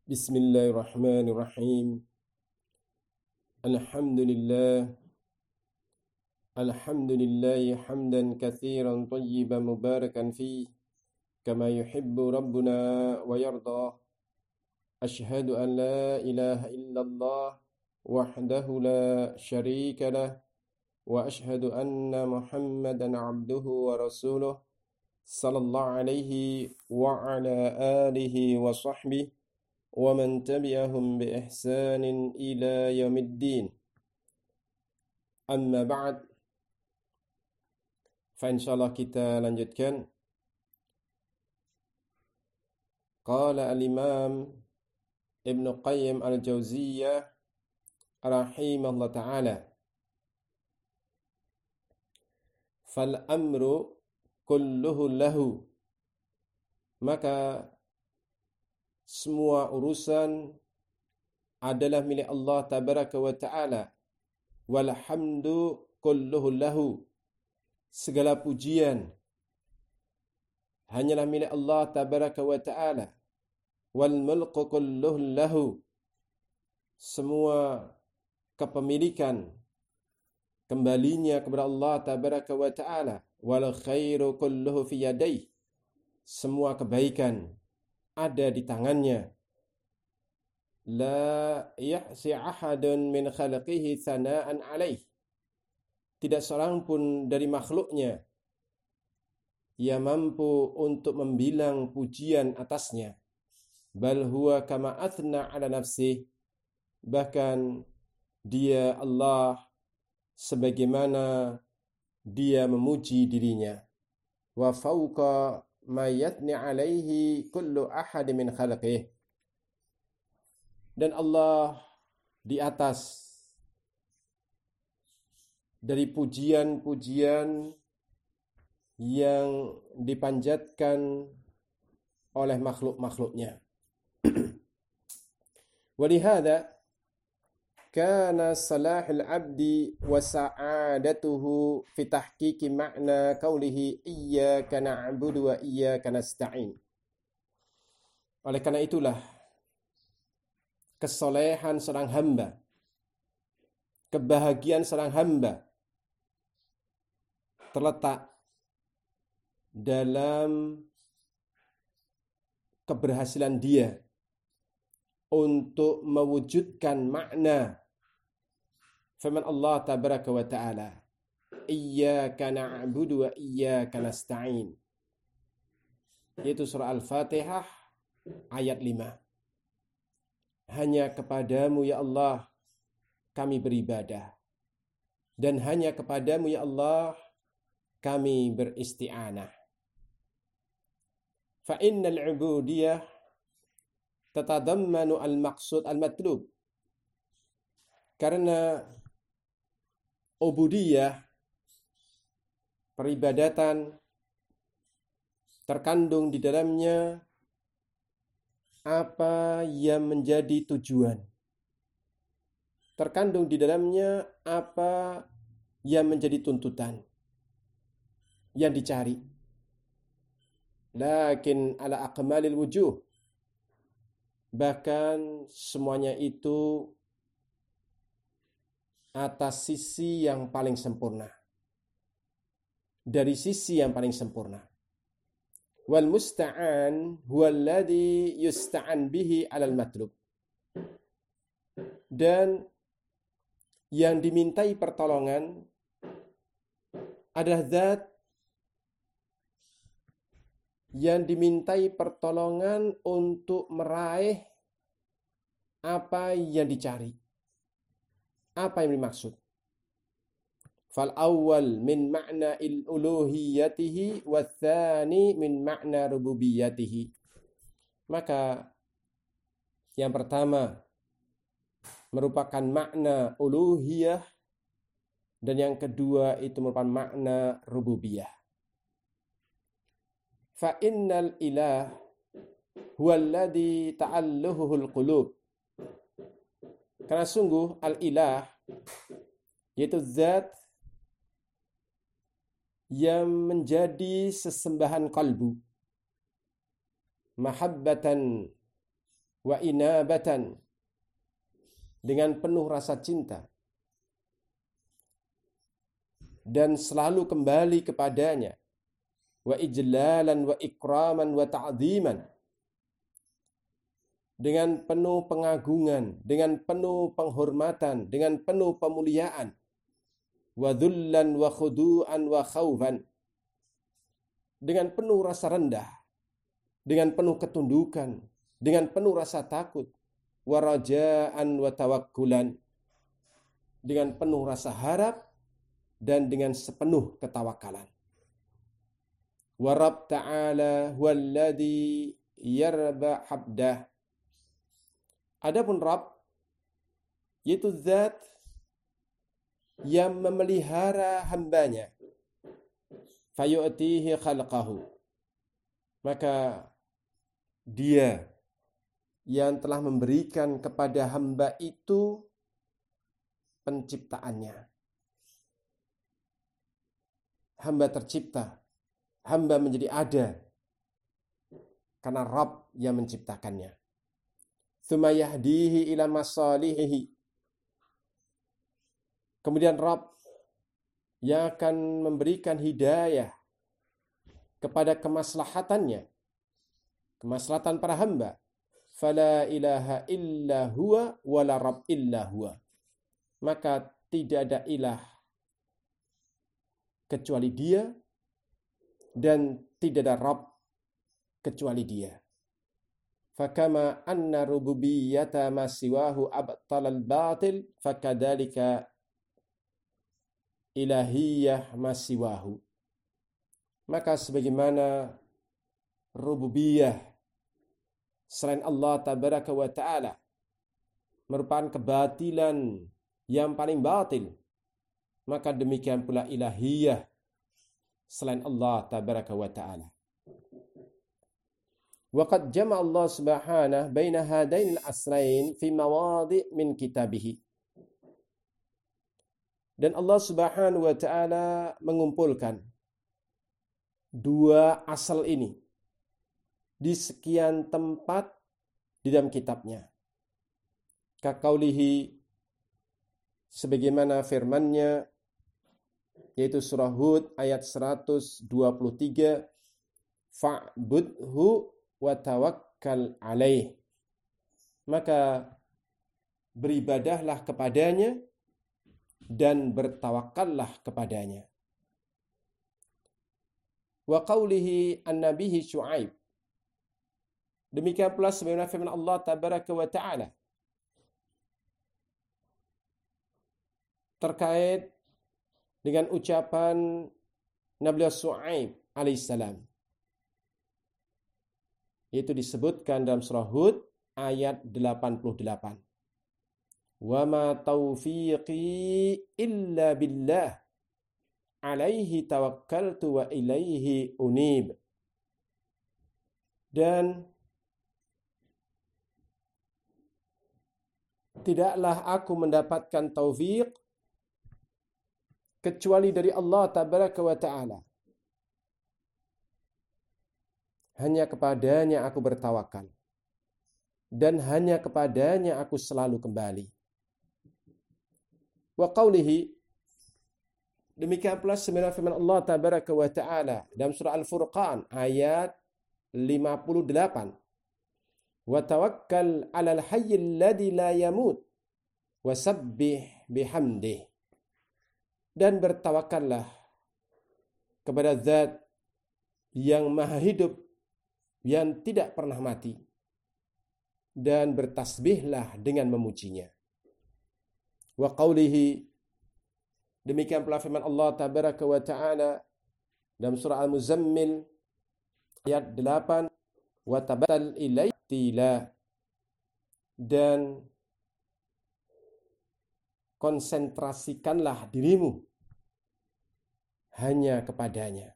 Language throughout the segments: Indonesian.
Bismillahirrahmanirrahim. Alhamdulillah. Alhamdulillahi hamdan katsiran tayyiban mubarakan fi kama yuhibbu rabbuna wa yarda. Ashhadu an la ilaha illallah wahdahu la syarika lah wa ashhadu anna Muhammadan abduhu wa rasuluh sallallahu alaihi wa ala alihi wa sahbihi ومن تبعهم بإحسان إلى يوم الدين أما بعد فإنشاءالله kita lanjutkan. Qala al-Imam Ibn Qayyim al-Jauziyah rahimahullah ta'ala, fal amru kulluhu lahu, maka semua urusan adalah milik Allah tabaraka wa ta'ala. Walhamdu kulluhu lahu, segala pujian hanyalah milik Allah tabaraka wa ta'ala. Wal mulku kulluhu lahu, semua kepemilikan kembalinya kepada Allah tabaraka wa ta'ala. Wal khairu kulluhu fi yadayhi, semua kebaikan ada di tangannya. La yahsi ahadun min khalqihi thana'an alaih, tidak seorang pun dari makhluknya yang mampu untuk membilang pujian atasnya. Bal huwa kama athna ala nafsih, bahkan dia Allah sebagaimana dia memuji dirinya. Wa fauqa ma yatni alaihi kullu ahad min khalqih, dan Allah di atas dari pujian-pujian yang dipanjatkan oleh makhluk-makhluknya. Walihada kana salahul abdi wa sa'adatuhu fi tahqiqi ma'na qawlihi iyyaka na'budu wa iyyaka nasta'in. Oleh karena itulah kesolehan seorang hamba, kebahagiaan seorang hamba terletak dalam keberhasilan dia untuk mewujudkan makna firman Allah tabaraka wa ta'ala, iyyaka na'budu wa iyyaka nasta'in, yaitu surah Al-Fatihah ayat 5. Hanya kepadamu ya Allah kami beribadah, dan hanya kepadamu ya Allah kami beristi'anah. Fa innal 'ubudiyah tatadammanu al-maqsud al-matlub, karena ubudiyah, peribadatan, terkandung di dalamnya apa yang menjadi tujuan, terkandung di dalamnya apa yang menjadi tuntutan, yang dicari. Lakin ala akmalil wujuh, bahkan semuanya itu atas sisi yang paling sempurna, dari sisi yang paling sempurna. Wal musta'an huwa alladhi yusta'an bihi 'alal matlub, dan yang dimintai pertolongan adalah zat yang dimintai pertolongan untuk meraih apa yang dicari, apa yang dimaksud. Fal awwal min ma'na uluhiyatihi wa tsani min ma'na rububiyatihi. Maka yang pertama merupakan makna uluhiyah, dan yang kedua itu merupakan makna rububiyah. Fa innal ilah huwa alladhi ta'alluhuhul qulub, karena sungguh al-ilah yaitu zat yang menjadi sesembahan kalbu, mahabbatan wa inabatan, dengan penuh rasa cinta dan selalu kembali kepadanya, wa ijlalan wa ikraman wa ta'ziman, dengan penuh pengagungan, dengan penuh penghormatan, dengan penuh pemuliaan, wa dhullan wa khudu'an wa khaufan, dengan penuh rasa rendah, dengan penuh ketundukan, dengan penuh rasa takut, wa raja'an wa tawakkulan, dengan penuh rasa harap dan dengan sepenuh ketawakalan. Wa Rabb ta'ala huwallazi yarba habdah. Adapun Rabb, yaitu zat yang memelihara hambanya, fayu'tihi khalqahu, maka dia yang telah memberikan kepada hamba itu penciptaannya. Hamba tercipta, hamba menjadi ada karena Rabb yang menciptakannya. Tsumma yahdihi ila masalihihi. Kemudian Rabb yang akan memberikan hidayah kepada kemaslahatannya, kemaslahatan para hamba. Fala ilaha illa huwa wala rabb illa huwa. Maka tidak ada ilah kecuali dia dan tidak ada Rabb kecuali dia. Fakama anna rububiyyata ma siwahu abtalal batil, fakadzalika ilahiyah ma siwahu. Maka sebagaimana rububiyah selain Allah tabaraka wa ta'ala merupakan kebatilan yang paling batil, maka demikian pula ilahiyah selain Allah tabaraka wa ta'ala. Waqad jama'a Allah subhanahu baina hadain al-asrain fi mawadhi' min kitabih. Dan Allah subhanahu wa ta'ala mengumpulkan dua asal ini di sekian tempat di dalam kitabnya. Kaqaulihi, sebagaimana firman-Nya, yaitu surah Hud ayat 123, fa'budhu wa tawakkal alaih. Maka beribadahlah kepadanya dan bertawakallah kepadanya. Wa qaulihi an-nabihi Syuaib. Demikian pula sebagaimana firman Allah tabaraka wa ta'ala terkait dengan ucapan Nabi Syuaib alaihissalam, itu disebutkan dalam surah Hud ayat 88. Wa ma taufiqi illa billah alaihi tawakkaltu wa ilaihi unib. Dan tidaklah aku mendapatkan taufik kecuali dari Allah tabaraka wa ta'ala. Hanya kepadanya aku bertawakal dan hanya kepadanya aku selalu kembali. Wa qawlihi, demikian pula sembilan firman Allah tabaraka wa ta'ala dalam surah Al-Furqan ayat 58. Wa tawakkal 'alal hayyil ladzi la yamut wa sabbih bihamdih. Dan bertawakallah kepada zat yang maha hidup, yang tidak pernah mati, dan bertasbihlah dengan memujinya. Wa qawlihi, demikian pula firman Allah tabaraka wa ta'ala dalam surah Al-Muzammil ayat 8, wa tabattal ilaitila, dan konsentrasikanlah dirimu hanya kepadanya.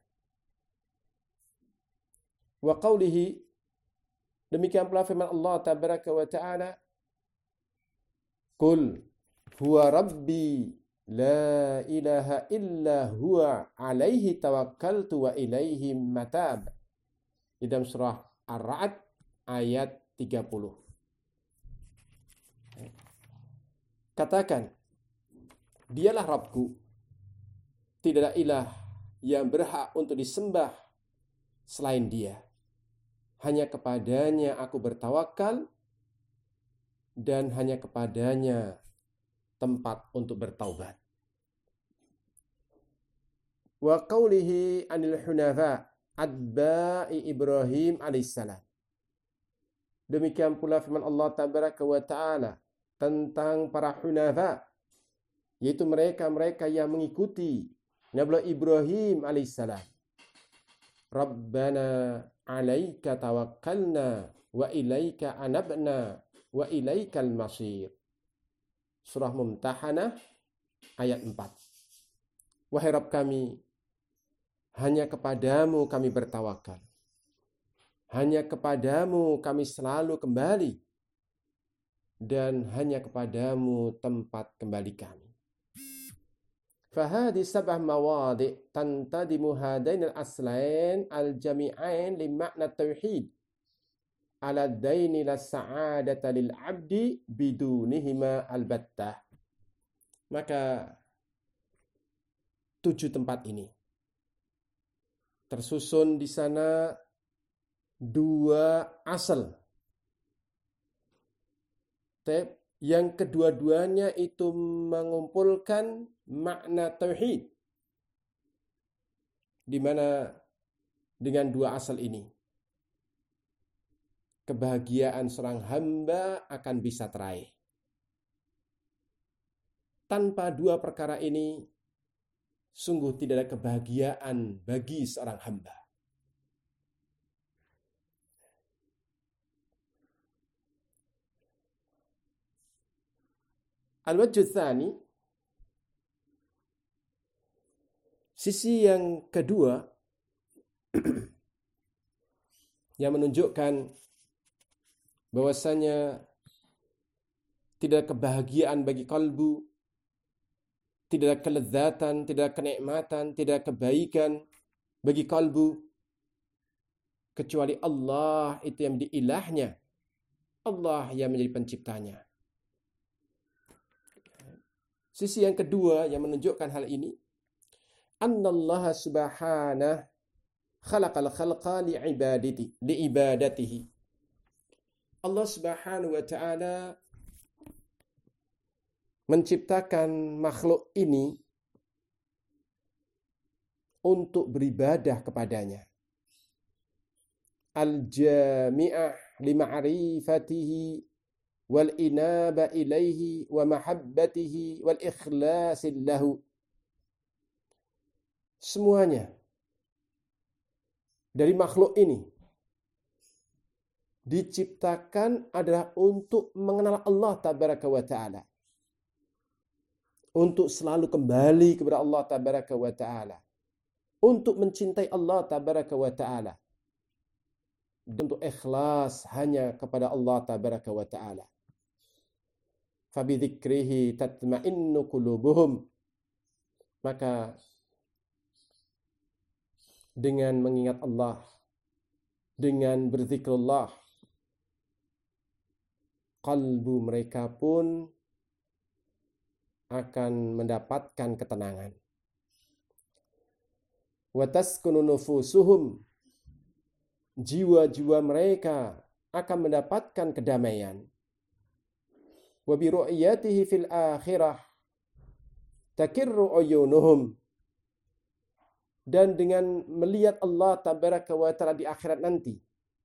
Wa qawlihi, demikian pula firman Allah tabaraka wa ta'ala, Qul huwa rabbi la ilaha illa huwa alaihi tawakkaltu wa ilaihi matab. Di dalam surah Ar-Ra'd ayat 30. Katakan, dialah Rabbku, tidak ada ilah yang berhak untuk disembah selain dia. Hanya kepadanya aku bertawakal dan hanya kepadanya tempat untuk bertaubat. Wa qawlihi anil hunafa atba'i Ibrahim alaihissalam. Demikian pula firman Allah tabaraka wa ta'ala tentang para hunafa, yaitu mereka-mereka yang mengikuti Nabi Ibrahim alaihissalam. Rabbana alaika tawakkalna wa ilaika anabna wa ilaikal masir. Surah Mumtahanah ayat 4. Wahai Rabb kami, hanya kepadamu kami bertawakal. Hanya kepadamu kami selalu kembali. Dan hanya kepadamu tempat kembali kami. Fahadi sabah mawadi' tantadimu hadain al-aslain al-jami'ain li makna tauhid. Ala daini la sa'adata lil abdi bidunihima albattah. Maka 7 tempat ini tersusun di sana 2 asal. Yang kedua-duanya itu mengumpulkan makna tauhid. Di mana dengan 2 asal ini kebahagiaan seorang hamba akan bisa teraih. Tanpa 2 perkara ini, sungguh tidak ada kebahagiaan bagi seorang hamba. Al-wajhu tsani, sisi yang kedua yang menunjukkan bahwasanya tidak ada kebahagiaan bagi kalbu, tidak ada kelezatan, tidak ada kenikmatan, tidak ada kebaikan bagi kalbu kecuali Allah itu yang menjadi ilahnya, Allah yang menjadi penciptanya. Sisi yang kedua yang menunjukkan hal ini, annallaha subhanahu khalaqal khalqa liibadatihi. Allah Subhanahu wa ta'ala menciptakan makhluk ini untuk beribadah kepadanya. Al-jami'ah lima'rifatihi wal inaba ilaihi wa mahabbatihi wal ikhlasil lahu. Semuanya dari makhluk ini diciptakan adalah untuk mengenal Allah tabaraka wa ta'ala, untuk selalu kembali kepada Allah tabaraka wa ta'ala, untuk mencintai Allah tabaraka wa ta'ala, untuk ikhlas hanya kepada Allah tabaraka wa ta'ala. Fabidzikrihi tatma'innu qulubuhum. Maka dengan mengingat Allah, dengan berzikrullah, kalbu mereka pun akan mendapatkan ketenangan. Wa taskunu nufusuhum. Jiwa-jiwa mereka akan mendapatkan kedamaian. Wa bi ru'yatihi fil akhirah takirru uyunuhum. Dan dengan melihat Allah tabaraka wa ta'ala di akhirat nanti,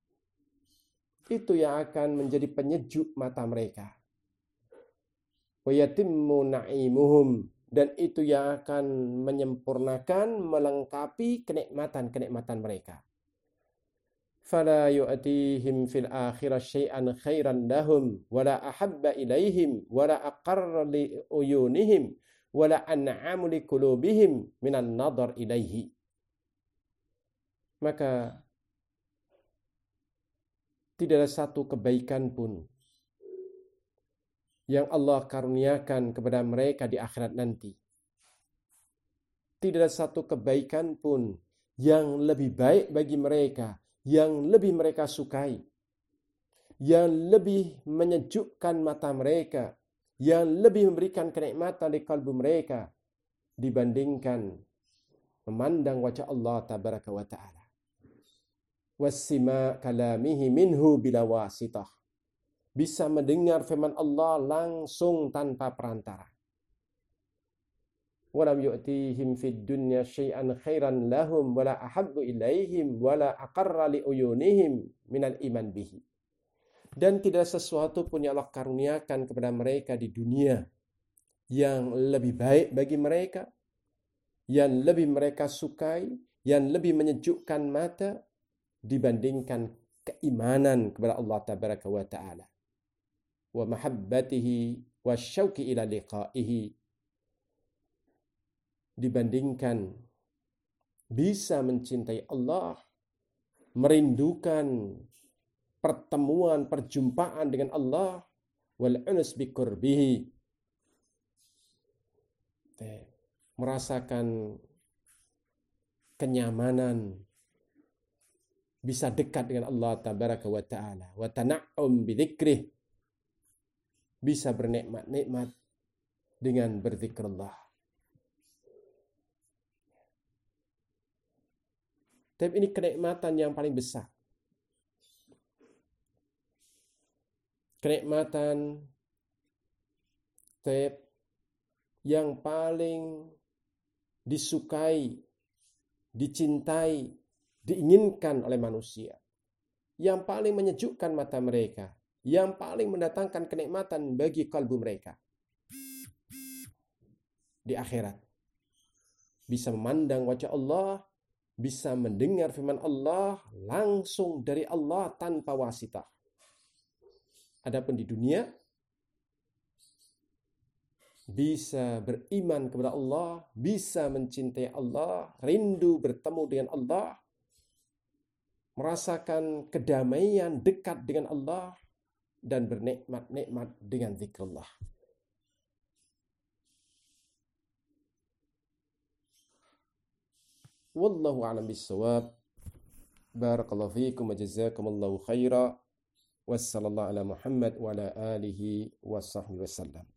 itu yang akan menjadi penyejuk mata mereka. Wa yatimmu na'imuhum. Dan itu yang akan menyempurnakan, melengkapi kenikmatan-kenikmatan mereka. Fala yu'tihim fil akhirah syai'an khairan lahum wala ahabba ilaihim wala aqarra li uyunihim wala an'amu li qulubihim minan nadar ilaihi. Maka tidak ada satu kebaikan pun yang Allah karuniakan kepada mereka di akhirat nanti. Tidak ada satu kebaikan pun yang lebih baik bagi mereka, yang lebih mereka sukai, yang lebih menyejukkan mata mereka, yang lebih memberikan kenikmatan di kalbu mereka dibandingkan memandang wajah Allah tabaraka wa ta'ala. Wassima kalamihi minhu bila wasitah. Bisa mendengar firman Allah langsung tanpa perantara. Walam yu'tihim fid dunya syai'an khairan lahum wala ahabbu ilaihim wala aqarra li uyunihim minal iman bihi. Dan tidak sesuatu pun yang Allah karuniakan kepada mereka di dunia yang lebih baik bagi mereka, yang lebih mereka sukai, yang lebih menyejukkan mata dibandingkan keimanan kepada Allah tabaraka wa ta'ala. Wa mahabbatihi wa syauqi ila liqa'ihi, dibandingkan bisa mencintai Allah, merindukan pertemuan, perjumpaan dengan Allah, wal unus bi qurbihi, merasakan kenyamanan, bisa dekat dengan Allah tabaraka wa ta'ala, wa tana'um bi dzikrih, bisa bernikmat-nikmat dengan berzikrullah. Tapi ini kenikmatan yang paling besar. Kenikmatan yang paling disukai, dicintai, diinginkan oleh manusia. Yang paling menyejukkan mata mereka. Yang paling mendatangkan kenikmatan bagi kalbu mereka. Di akhirat. Bisa memandang wajah Allah, bisa mendengar firman Allah langsung dari Allah tanpa wasitah. Adapun di dunia, bisa beriman kepada Allah, bisa mencintai Allah, rindu bertemu dengan Allah, merasakan kedamaian dekat dengan Allah, dan bernikmat-nikmat dengan zikrullah. Wallahu a'lam bissawab. Barakallahu fiikum wa jazakumullahu khaira. Wassallallahu ala Muhammad wa ala alihi wa sahbihi wasallam.